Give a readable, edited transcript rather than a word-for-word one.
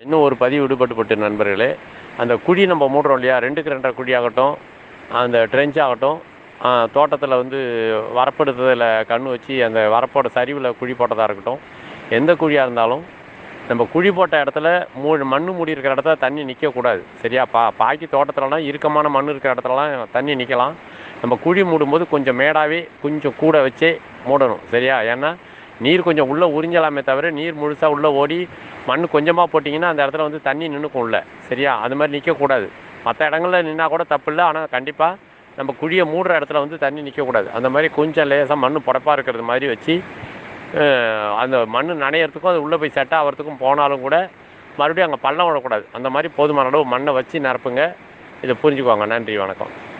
இன்னும் ஒரு பதிவு விடுபட்டுப்பட்டு நண்பர்களே, அந்த குழி நம்ம மூடுறோம் இல்லையா, 2க்கு 2 குழி ஆகட்டும், அந்த ட்ரென்ச் ஆகட்டும், தோட்டத்தில் வந்து வரப்படுத்துதல கண்ணு வச்சு அந்த வரப்போட சரிவில் குழி போட்டதாக இருக்கட்டும், எந்த குழியாக இருந்தாலும் நம்ம குழி போட்ட இடத்துல மண் மூடி இருக்கிற இடத்துல தண்ணி நிற்கக்கூடாது. சரியா? பாக்கி தோட்டத்துலலாம் இறுக்கமான மண் இருக்கிற இடத்துலலாம் தண்ணி நிற்கலாம். நம்ம குழி மூடும்போது கொஞ்சம் மேடாகவே கொஞ்சம் கூட வச்சே மூடணும். சரியா? ஏன்னா நீர் கொஞ்சம் உள்ளே உறிஞ்சலாமே தவிர நீர் முழுசாக உள்ளே ஓடி மண் கொஞ்சமாக போட்டிங்கன்னா அந்த இடத்துல வந்து தண்ணி நின்றுக்கும் உள்ள. சரியா? அது மாதிரி நிற்கக்கூடாது. மற்ற இடங்களில் நின்னா கூட தப்பு இல்லை. ஆனால் கண்டிப்பாக நம்ம குழியை மூடுற இடத்துல வந்து தண்ணி நிற்கக்கூடாது. அந்த மாதிரி கொஞ்சம் லேசாக மண் புடப்பாக இருக்கிறது மாதிரி வச்சு அந்த மண் நனையிறதுக்கும் அது உள்ளே போய் செட் ஆகிறதுக்கும் போனாலும் கூட மறுபடியும் அங்கே பள்ளம் விடக்கூடாது. அந்த மாதிரி போதுமான அளவு மண்ணை வச்சு நிரப்புங்க. இதை புரிஞ்சுக்குவாங்க. நன்றி, வணக்கம்.